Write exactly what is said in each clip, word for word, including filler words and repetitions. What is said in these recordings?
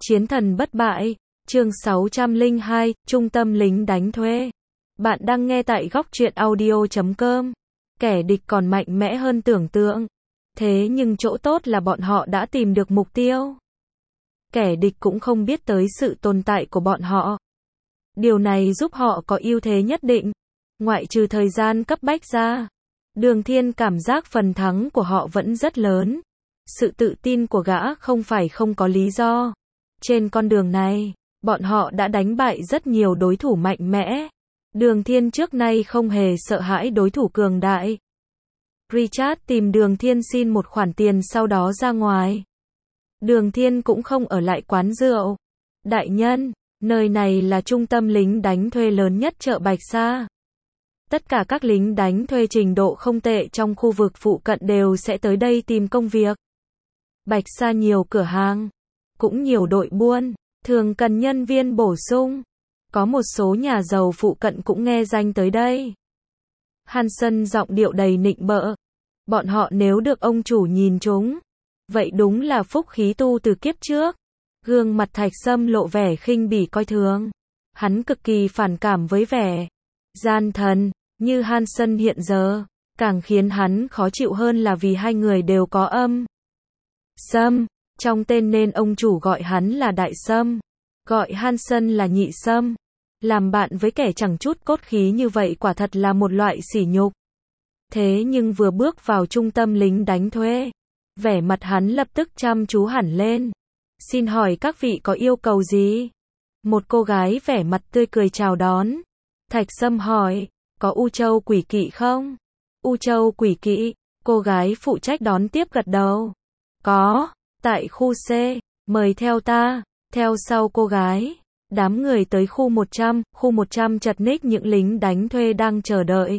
Chiến thần bất bại, chương sáu trăm lẻ hai, trung tâm lính đánh thuê. Bạn đang nghe tại góc truyện audio chấm com. Kẻ địch còn mạnh mẽ hơn tưởng tượng. Thế nhưng chỗ tốt là bọn họ đã tìm được mục tiêu. Kẻ địch cũng không biết tới sự tồn tại của bọn họ. Điều này giúp họ có ưu thế nhất định. Ngoại trừ thời gian cấp bách ra, Đường Thiên cảm giác phần thắng của họ vẫn rất lớn. Sự tự tin của gã không phải không có lý do. Trên con đường này, bọn họ đã đánh bại rất nhiều đối thủ mạnh mẽ. Đường Thiên trước nay không hề sợ hãi đối thủ cường đại. Richard tìm Đường Thiên xin một khoản tiền sau đó ra ngoài. Đường Thiên cũng không ở lại quán rượu. Đại nhân, nơi này là trung tâm lính đánh thuê lớn nhất chợ Bạch Sa. Tất cả các lính đánh thuê trình độ không tệ trong khu vực phụ cận đều sẽ tới đây tìm công việc. Bạch Sa nhiều cửa hàng, cũng nhiều đội buôn, thường cần nhân viên bổ sung. Có một số nhà giàu phụ cận cũng nghe danh tới đây. Hansen giọng điệu đầy nịnh bợ. Bọn họ nếu được ông chủ nhìn chúng, vậy đúng là phúc khí tu từ kiếp trước. Gương mặt Thạch Sâm lộ vẻ khinh bỉ coi thường. Hắn cực kỳ phản cảm với vẻ gian thần như Hansen hiện giờ. Càng khiến hắn khó chịu hơn là vì hai người đều có âm Sâm trong tên nên ông chủ gọi hắn là Đại Sâm, gọi Hansen là Nhị Sâm. Làm bạn với kẻ chẳng chút cốt khí như vậy quả thật là một loại sỉ nhục. Thế nhưng vừa bước vào trung tâm lính đánh thuê, vẻ mặt hắn lập tức chăm chú hẳn lên. Xin hỏi các vị có yêu cầu gì? Một cô gái vẻ mặt tươi cười chào đón. Thạch Sâm hỏi, có U Châu Quỷ Kỵ không? U Châu Quỷ Kỵ, cô gái phụ trách đón tiếp gật đầu. Có, tại khu C, mời theo ta. Theo sau cô gái, đám người tới khu một trăm, khu một trăm chật ních những lính đánh thuê đang chờ đợi.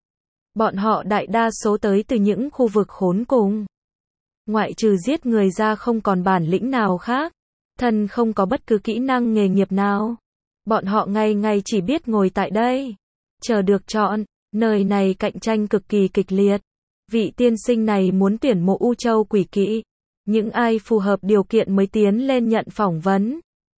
Bọn họ đại đa số tới từ những khu vực khốn cùng. Ngoại trừ giết người ra không còn bản lĩnh nào khác. Thân không có bất cứ kỹ năng nghề nghiệp nào. Bọn họ ngày ngày chỉ biết ngồi tại đây, chờ được chọn. Nơi này cạnh tranh cực kỳ kịch liệt. Vị tiên sinh này muốn tuyển mộ U Châu Quỷ Kỵ. Những ai phù hợp điều kiện mới tiến lên nhận phỏng vấn.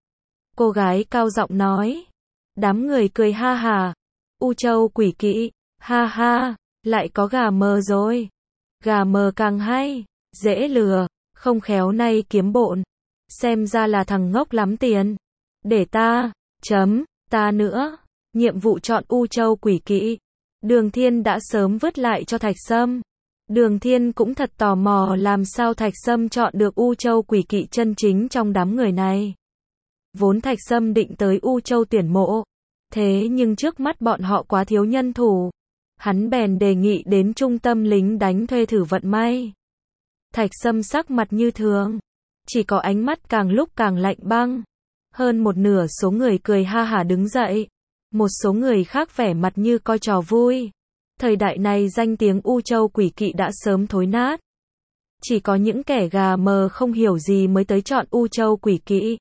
Cô gái cao giọng nói. Đám người cười ha hà. U Châu Quỷ Kỵ, ha ha, lại có gà mờ rồi. Gà mờ càng hay, dễ lừa, không khéo nay kiếm bộn. Xem ra là thằng ngốc lắm tiền. Để ta, chấm, ta nữa. Nhiệm vụ chọn U Châu Quỷ Kỵ. Đường Thiên đã sớm vứt lại cho Thạch Sâm. Đường Thiên cũng thật tò mò làm sao Thạch Sâm chọn được U Châu Quỷ Kỵ chân chính trong đám người này. Vốn Thạch Sâm định tới U Châu tuyển mộ. Thế nhưng trước mắt bọn họ quá thiếu nhân thủ. Hắn bèn đề nghị đến trung tâm lính đánh thuê thử vận may. Thạch Sâm sắc mặt như thường. Chỉ có ánh mắt càng lúc càng lạnh băng. Hơn một nửa số người cười ha hả đứng dậy. Một số người khác vẻ mặt như coi trò vui. Thời đại này danh tiếng U Châu Quỷ Kỵ đã sớm thối nát. Chỉ có những kẻ gà mờ không hiểu gì mới tới chọn U Châu Quỷ Kỵ.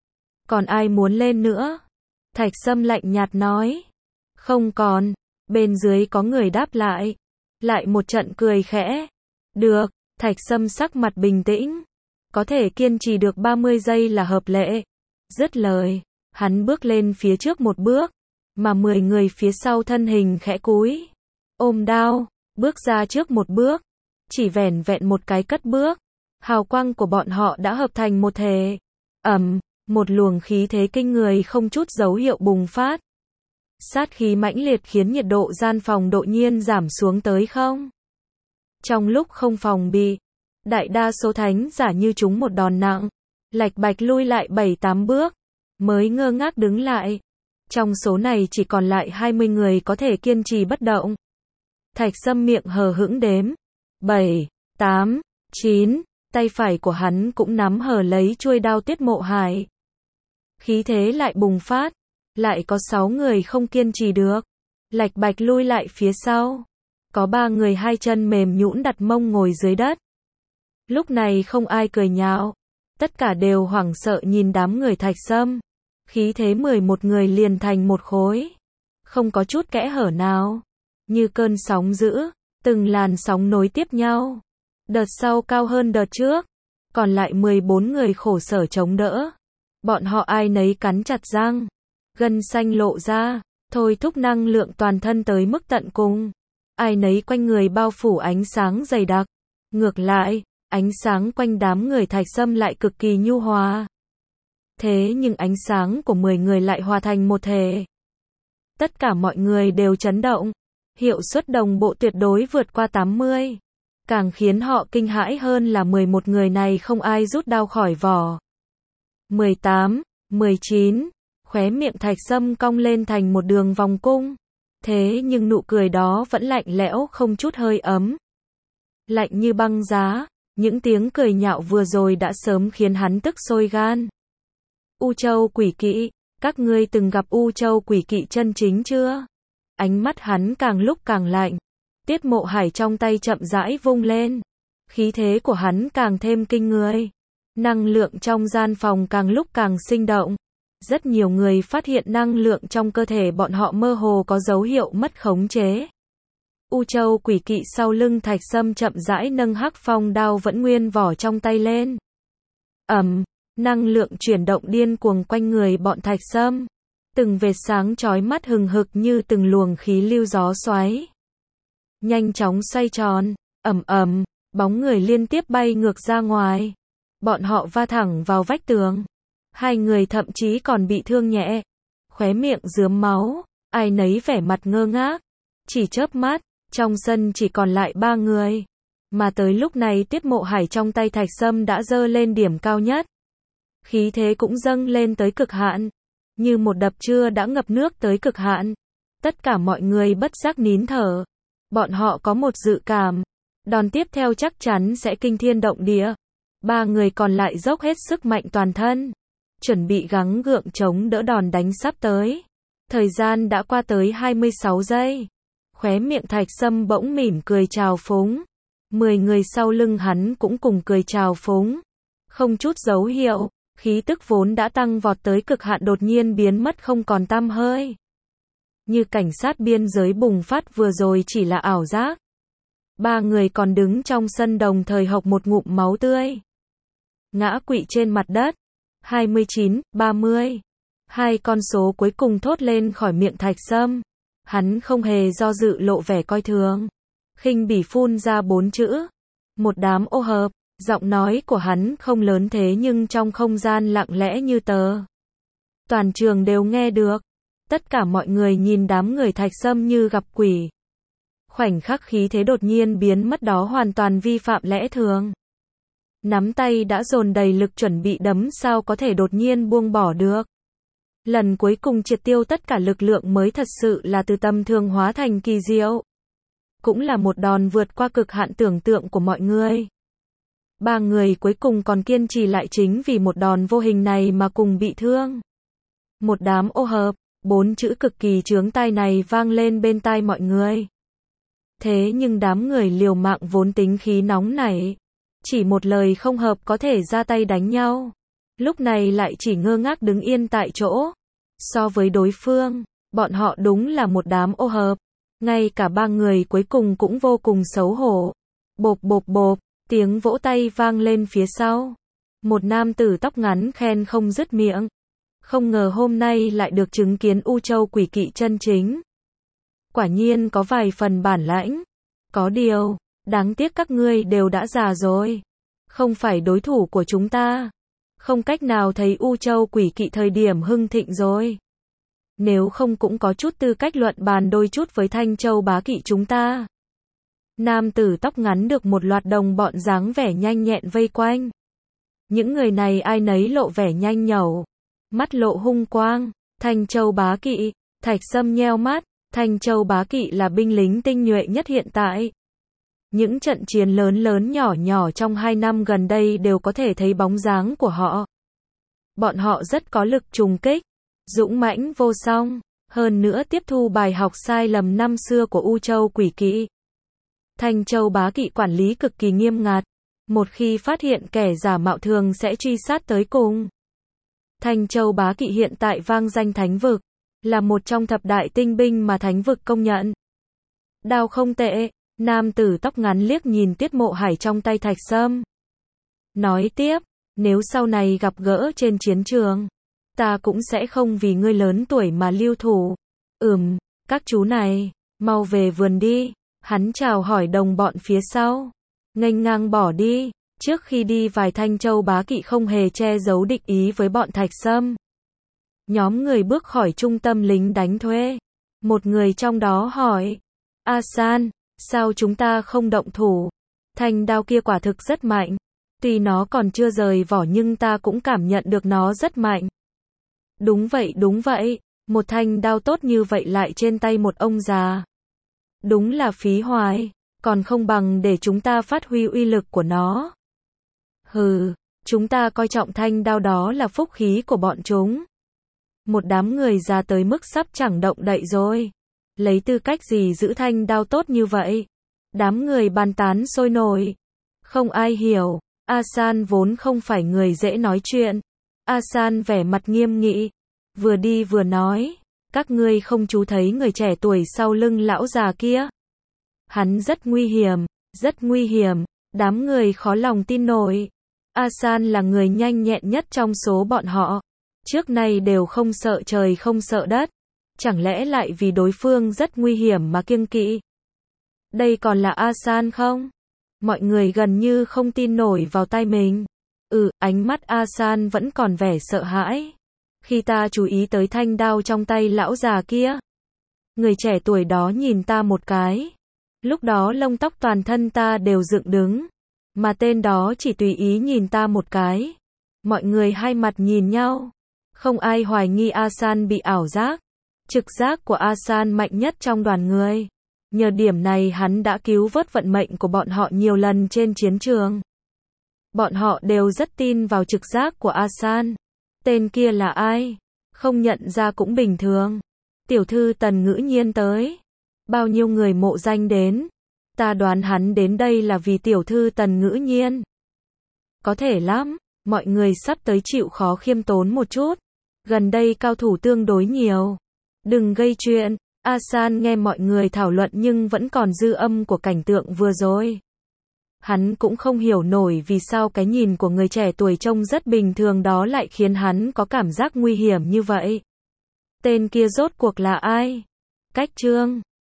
Còn ai muốn lên nữa? Thạch Sâm lạnh nhạt nói. Không còn. Bên dưới có người đáp lại. Lại một trận cười khẽ. Được. Thạch Sâm sắc mặt bình tĩnh. Có thể kiên trì được ba mươi giây là hợp lệ. Dứt lời, hắn bước lên phía trước một bước. Mà mười người phía sau thân hình khẽ cúi. Ôm đao, bước ra trước một bước. Chỉ vẻn vẹn một cái cất bước. Hào quang của bọn họ đã hợp thành một thể. Ầm, một luồng khí thế kinh người không chút dấu hiệu bùng phát. Sát khí mãnh liệt khiến nhiệt độ gian phòng đột nhiên giảm xuống tới không. Trong lúc không phòng bị, đại đa số thánh giả như chúng một đòn nặng, lạch bạch lui lại bảy tám bước, mới ngơ ngác đứng lại. Trong số này chỉ còn lại hai mươi người có thể kiên trì bất động. Thạch Sâm miệng hờ hững đếm. bảy, tám, chín, tay phải của hắn cũng nắm hờ lấy chuôi đao Tuyết Mộ Hải. Khí thế lại bùng phát. Lại có sáu người không kiên trì được. Lạch bạch lui lại phía sau. Có ba người hai chân mềm nhũn đặt mông ngồi dưới đất. Lúc này không ai cười nhạo. Tất cả đều hoảng sợ nhìn đám người Thạch Sâm. Khí thế mười một người liền thành một khối. Không có chút kẽ hở nào. Như cơn sóng dữ, từng làn sóng nối tiếp nhau. Đợt sau cao hơn đợt trước. Còn lại mười bốn người khổ sở chống đỡ. Bọn họ ai nấy cắn chặt răng, gân xanh lộ ra, thôi thúc năng lượng toàn thân tới mức tận cùng. Ai nấy quanh người bao phủ ánh sáng dày đặc. Ngược lại, ánh sáng quanh đám người Thạch Sâm lại cực kỳ nhu hòa. Thế nhưng ánh sáng của mười người lại hòa thành một thể. Tất cả mọi người đều chấn động. Hiệu suất đồng bộ tuyệt đối vượt qua tám mươi. Càng khiến họ kinh hãi hơn là mười một người này không ai rút đao khỏi vỏ. mười tám, mười chín, khóe miệng Thạch Sâm cong lên thành một đường vòng cung. Thế nhưng nụ cười đó vẫn lạnh lẽo không chút hơi ấm. Lạnh như băng giá, những tiếng cười nhạo vừa rồi đã sớm khiến hắn tức sôi gan. U Châu Quỷ Kỵ, các ngươi từng gặp U Châu Quỷ Kỵ chân chính chưa? Ánh mắt hắn càng lúc càng lạnh. Tiết Mộ Hải trong tay chậm rãi vung lên. Khí thế của hắn càng thêm kinh người. Năng lượng trong gian phòng càng lúc càng sinh động. Rất nhiều người phát hiện năng lượng trong cơ thể bọn họ mơ hồ có dấu hiệu mất khống chế. U Châu Quỷ Kỵ sau lưng Thạch Sâm chậm rãi nâng hắc phong đao vẫn nguyên vỏ trong tay lên. Ầm, năng lượng chuyển động điên cuồng quanh người bọn Thạch Sâm. Từng vệt sáng chói mắt hừng hực như từng luồng khí lưu gió xoáy. Nhanh chóng xoay tròn, ầm ầm, bóng người liên tiếp bay ngược ra ngoài. Bọn họ va thẳng vào vách tường. Hai người thậm chí còn bị thương nhẹ. Khóe miệng rướm máu, ai nấy vẻ mặt ngơ ngác. Chỉ chớp mắt, trong sân chỉ còn lại ba người. Mà tới lúc này Tiết Mộ Hải trong tay Thạch Sâm đã dơ lên điểm cao nhất. Khí thế cũng dâng lên tới cực hạn. Như một đập trưa đã ngập nước tới cực hạn. Tất cả mọi người bất giác nín thở. Bọn họ có một dự cảm. Đòn tiếp theo chắc chắn sẽ kinh thiên động địa. Ba người còn lại dốc hết sức mạnh toàn thân. Chuẩn bị gắng gượng chống đỡ đòn đánh sắp tới. Thời gian đã qua tới hai mươi sáu giây. Khóe miệng Thạch Sâm bỗng mỉm cười trào phúng. Mười người sau lưng hắn cũng cùng cười trào phúng. Không chút dấu hiệu, khí tức vốn đã tăng vọt tới cực hạn đột nhiên biến mất không còn tăm hơi. Như cảnh sát biên giới bùng phát vừa rồi chỉ là ảo giác. Ba người còn đứng trong sân đồng thời hộc một ngụm máu tươi. Ngã quỵ trên mặt đất. hai mươi chín, ba mươi. Hai con số cuối cùng thốt lên khỏi miệng Thạch Sâm. Hắn không hề do dự lộ vẻ coi thường. Khinh bỉ phun ra bốn chữ. Một đám ô hợp. Giọng nói của hắn không lớn thế nhưng trong không gian lặng lẽ như tờ. Toàn trường đều nghe được. Tất cả mọi người nhìn đám người Thạch Sâm như gặp quỷ. Khoảnh khắc khí thế đột nhiên biến mất đó hoàn toàn vi phạm lẽ thường. Nắm tay đã dồn đầy lực chuẩn bị đấm sao có thể đột nhiên buông bỏ được. Lần cuối cùng triệt tiêu tất cả lực lượng mới thật sự là từ tầm thường hóa thành kỳ diệu. Cũng là một đòn vượt qua cực hạn tưởng tượng của mọi người. Ba người cuối cùng còn kiên trì lại chính vì một đòn vô hình này mà cùng bị thương. Một đám ô hợp, bốn chữ cực kỳ chướng tai này vang lên bên tai mọi người. Thế nhưng đám người liều mạng vốn tính khí nóng nảy. Chỉ một lời không hợp có thể ra tay đánh nhau. Lúc này lại chỉ ngơ ngác đứng yên tại chỗ. So với đối phương, bọn họ đúng là một đám ô hợp. Ngay cả ba người cuối cùng cũng vô cùng xấu hổ. Bộp bộp bộp, tiếng vỗ tay vang lên phía sau. Một nam tử tóc ngắn khen không dứt miệng. Không ngờ hôm nay lại được chứng kiến U Châu Quỷ Kỵ chân chính. Quả nhiên có vài phần bản lãnh. Có điều, đáng tiếc các ngươi đều đã già rồi. Không phải đối thủ của chúng ta. Không cách nào thấy U Châu Quỷ Kỵ thời điểm hưng thịnh rồi. Nếu không cũng có chút tư cách luận bàn đôi chút với Thanh Châu Bá Kỵ chúng ta. Nam tử tóc ngắn được một loạt đồng bọn dáng vẻ nhanh nhẹn vây quanh. Những người này ai nấy lộ vẻ nhanh nhẩu. Mắt lộ hung quang. Thanh Châu Bá Kỵ. Thạch Sâm nheo mắt. Thanh Châu Bá Kỵ là binh lính tinh nhuệ nhất hiện tại. Những trận chiến lớn lớn nhỏ nhỏ trong hai năm gần đây đều có thể thấy bóng dáng của họ. Bọn họ rất có lực trùng kích, dũng mãnh vô song, hơn nữa tiếp thu bài học sai lầm năm xưa của U Châu Quỷ Kỵ. Thanh Châu Bá Kỵ quản lý cực kỳ nghiêm ngặt, một khi phát hiện kẻ giả mạo thường sẽ truy sát tới cùng. Thanh Châu Bá Kỵ hiện tại vang danh thánh vực, là một trong thập đại tinh binh mà thánh vực công nhận. Đao không tệ. Nam tử tóc ngắn liếc nhìn Tiết Mộ Hải trong tay Thạch Sâm. Nói tiếp, Nếu sau này gặp gỡ trên chiến trường, ta cũng sẽ không vì ngươi lớn tuổi mà lưu thủ. Ừm, các chú này, mau về vườn đi. Hắn chào hỏi đồng bọn phía sau, nghênh ngang bỏ đi. Trước khi đi vài thanh châu bá kỵ không hề che giấu địch ý với bọn Thạch Sâm. Nhóm người bước khỏi trung tâm lính đánh thuê. Một người trong đó hỏi, A San, sao chúng ta không động thủ? Thanh đao kia quả thực rất mạnh. Tuy nó còn chưa rời vỏ nhưng ta cũng cảm nhận được nó rất mạnh. Đúng vậy, đúng vậy. Một thanh đao tốt như vậy lại trên tay một ông già. Đúng là phí hoài. Còn không bằng để chúng ta phát huy uy lực của nó. Hừ, chúng ta coi trọng thanh đao đó là phúc khí của bọn chúng. Một đám người già tới mức sắp chẳng động đậy rồi. Lấy tư cách gì giữ thanh đao tốt như vậy? Đám người bàn tán sôi nổi. Không ai hiểu. A San vốn không phải người dễ nói chuyện. A San vẻ mặt nghiêm nghị. Vừa đi vừa nói. Các ngươi không chú thấy người trẻ tuổi sau lưng lão già kia? Hắn rất nguy hiểm. Rất nguy hiểm. Đám người khó lòng tin nổi. A San là người nhanh nhẹn nhất trong số bọn họ. Trước nay đều không sợ trời không sợ đất. Chẳng lẽ lại vì đối phương rất nguy hiểm mà kiêng kỵ? Đây còn là A San không? Mọi người gần như không tin nổi vào tai mình. Ừ, ánh mắt A San vẫn còn vẻ sợ hãi. Khi ta chú ý tới thanh đao trong tay lão già kia, người trẻ tuổi đó nhìn ta một cái. Lúc đó lông tóc toàn thân ta đều dựng đứng. Mà tên đó chỉ tùy ý nhìn ta một cái. Mọi người hai mặt nhìn nhau. Không ai hoài nghi A San bị ảo giác. Trực giác của A San mạnh nhất trong đoàn người. Nhờ điểm này hắn đã cứu vớt vận mệnh của bọn họ nhiều lần trên chiến trường. Bọn họ đều rất tin vào trực giác của A San. Tên kia là ai? Không nhận ra cũng bình thường. Tiểu thư Tần Ngữ Nhiên tới. Bao nhiêu người mộ danh đến. Ta đoán hắn đến đây là vì tiểu thư Tần Ngữ Nhiên. Có thể lắm. Mọi người sắp tới chịu khó khiêm tốn một chút. Gần đây cao thủ tương đối nhiều. Đừng gây chuyện. A San nghe mọi người thảo luận nhưng vẫn còn dư âm của cảnh tượng vừa rồi. Hắn cũng không hiểu nổi vì sao cái nhìn của người trẻ tuổi trông rất bình thường đó lại khiến hắn có cảm giác nguy hiểm như vậy. Tên kia rốt cuộc là ai? Cách Trương